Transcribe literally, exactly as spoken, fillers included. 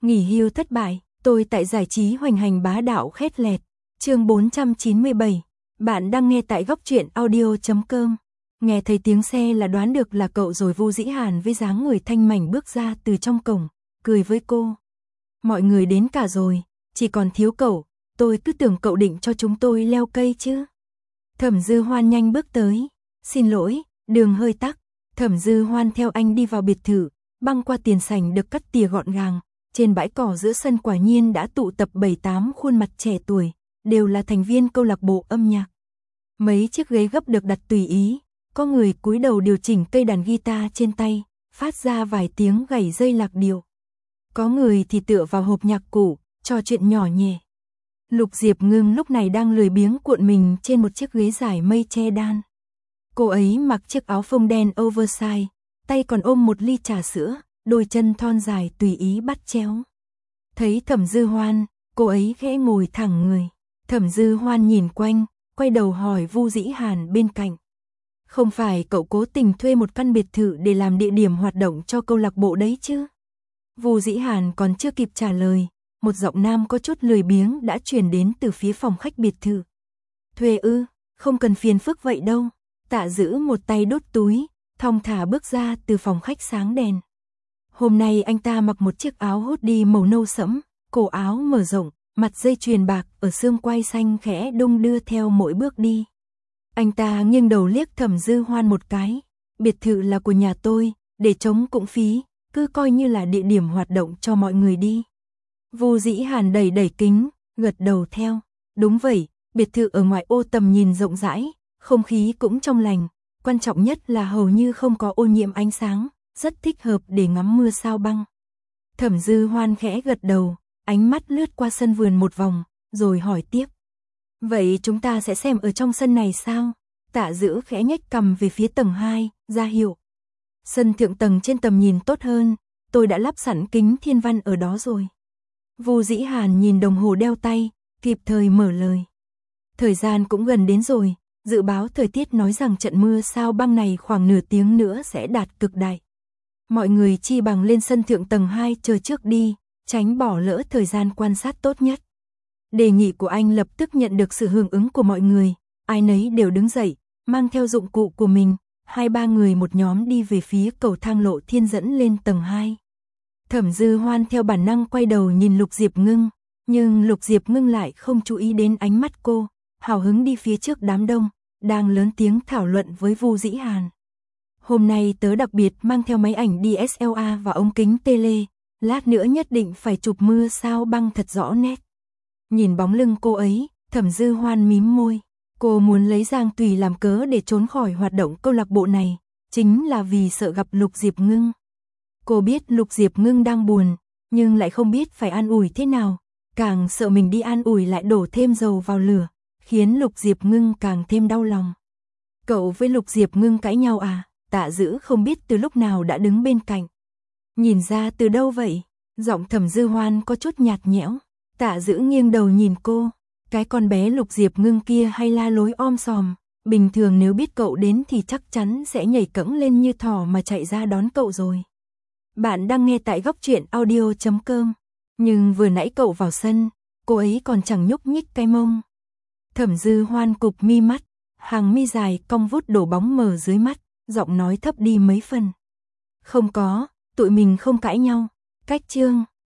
Nghỉ hưu thất bại, tôi tại giải trí hoành hành bá đạo khét lẹt. Chương bốn trăm chín mươi bảy. Bạn đang nghe tại góc truyện audio chấm com. Nghe thấy tiếng xe là đoán được là cậu rồi. Vu Dĩ Hàn với dáng người thanh mảnh bước ra từ trong cổng, cười với cô. Mọi người đến cả rồi, chỉ còn thiếu cậu, tôi cứ tưởng cậu định cho chúng tôi leo cây chứ. Thẩm Dư Hoan nhanh bước tới. Xin lỗi, đường hơi tắc. Thẩm Dư Hoan theo anh đi vào biệt thự, băng qua tiền sảnh được cắt tỉa gọn gàng. Trên bãi cỏ giữa sân quả nhiên đã tụ tập bảy tám khuôn mặt trẻ tuổi, đều là thành viên câu lạc bộ âm nhạc. Mấy chiếc ghế gấp được đặt tùy ý, có người cúi đầu điều chỉnh cây đàn guitar trên tay, phát ra vài tiếng gảy dây lạc điệu. Có người thì tựa vào hộp nhạc cụ, trò chuyện nhỏ nhẹ. Lục Diệp Ngưng lúc này đang lười biếng cuộn mình trên một chiếc ghế dài mây che đan. Cô ấy mặc chiếc áo phông đen oversize, tay còn ôm một ly trà sữa, đôi chân thon dài tùy ý bắt chéo. Thấy Thẩm Dư Hoan, cô ấy khẽ ngồi thẳng người. Thẩm Dư Hoan nhìn quanh, quay đầu hỏi Vu Dĩ Hàn bên cạnh. Không phải cậu cố tình thuê một căn biệt thự để làm địa điểm hoạt động cho câu lạc bộ đấy chứ? Vu Dĩ Hàn còn chưa kịp trả lời, một giọng nam có chút lười biếng đã truyền đến từ phía phòng khách biệt thự. Thuê ư, không cần phiền phức vậy đâu. Tạ Dữ một tay đút túi, thong thả bước ra từ phòng khách sáng đèn. Hôm nay anh ta mặc một chiếc áo hoodie màu nâu sẫm, cổ áo mở rộng, mặt dây chuyền bạc ở xương quai xanh khẽ đung đưa theo mỗi bước đi. Anh ta nghiêng đầu liếc Thẩm Dư Hoan một cái. Biệt thự là của nhà tôi, để trống cũng phí, cứ coi như là địa điểm hoạt động cho mọi người đi. Vu Dĩ Hàn đẩy đẩy kính, gật đầu theo. Đúng vậy, biệt thự ở ngoài ô tầm nhìn rộng rãi, không khí cũng trong lành, quan trọng nhất là hầu như không có ô nhiễm ánh sáng, rất thích hợp để ngắm mưa sao băng. Thẩm Dư Hoan khẽ gật đầu, ánh mắt lướt qua sân vườn một vòng, rồi hỏi tiếp. Vậy chúng ta sẽ xem ở trong sân này sao? Tạ Dữ khẽ nhếch cằm về phía tầng hai, ra hiệu. Sân thượng tầng trên tầm nhìn tốt hơn, tôi đã lắp sẵn kính thiên văn ở đó rồi. Vu Dĩ Hàn nhìn đồng hồ đeo tay, kịp thời mở lời. Thời gian cũng gần đến rồi, dự báo thời tiết nói rằng trận mưa sao băng này khoảng nửa tiếng nữa sẽ đạt cực đại. Mọi người chi bằng lên sân thượng tầng hai chờ trước đi, tránh bỏ lỡ thời gian quan sát tốt nhất. Đề nghị của anh lập tức nhận được sự hưởng ứng của mọi người, ai nấy đều đứng dậy, mang theo dụng cụ của mình, hai ba người một nhóm đi về phía cầu thang lộ thiên dẫn lên tầng hai. Thẩm Dư Hoan theo bản năng quay đầu nhìn Lục Diệp Ngưng, nhưng Lục Diệp Ngưng lại không chú ý đến ánh mắt cô, hào hứng đi phía trước đám đông, đang lớn tiếng thảo luận với Vu Dĩ Hàn. Hôm nay tớ đặc biệt mang theo máy ảnh đê ét lờ rờ và ống kính tele, lát nữa nhất định phải chụp mưa sao băng thật rõ nét. Nhìn bóng lưng cô ấy, Thẩm Dư Hoan mím môi. Cô muốn lấy Giang Tùy làm cớ để trốn khỏi hoạt động câu lạc bộ này, chính là vì sợ gặp Lục Diệp Ngưng. Cô biết Lục Diệp Ngưng đang buồn, nhưng lại không biết phải an ủi thế nào, càng sợ mình đi an ủi lại đổ thêm dầu vào lửa, khiến Lục Diệp Ngưng càng thêm đau lòng. Cậu với Lục Diệp Ngưng cãi nhau à? Tạ Dữ không biết từ lúc nào đã đứng bên cạnh. Nhìn ra từ đâu vậy? Giọng Thẩm Dư Hoan có chút nhạt nhẽo. Tạ Dữ nghiêng đầu nhìn cô. Cái con bé Lục Diệp Ngưng kia hay la lối om sòm, bình thường nếu biết cậu đến thì chắc chắn sẽ nhảy cẫng lên như thỏ mà chạy ra đón cậu rồi. Bạn đang nghe tại góc truyện audio chấm com. Nhưng vừa nãy cậu vào sân, cô ấy còn chẳng nhúc nhích cái mông. Thẩm Dư Hoan cụp mi mắt, hàng mi dài cong vút đổ bóng mờ dưới mắt, giọng nói thấp đi mấy phần. Không có, tụi mình không cãi nhau. Cách chương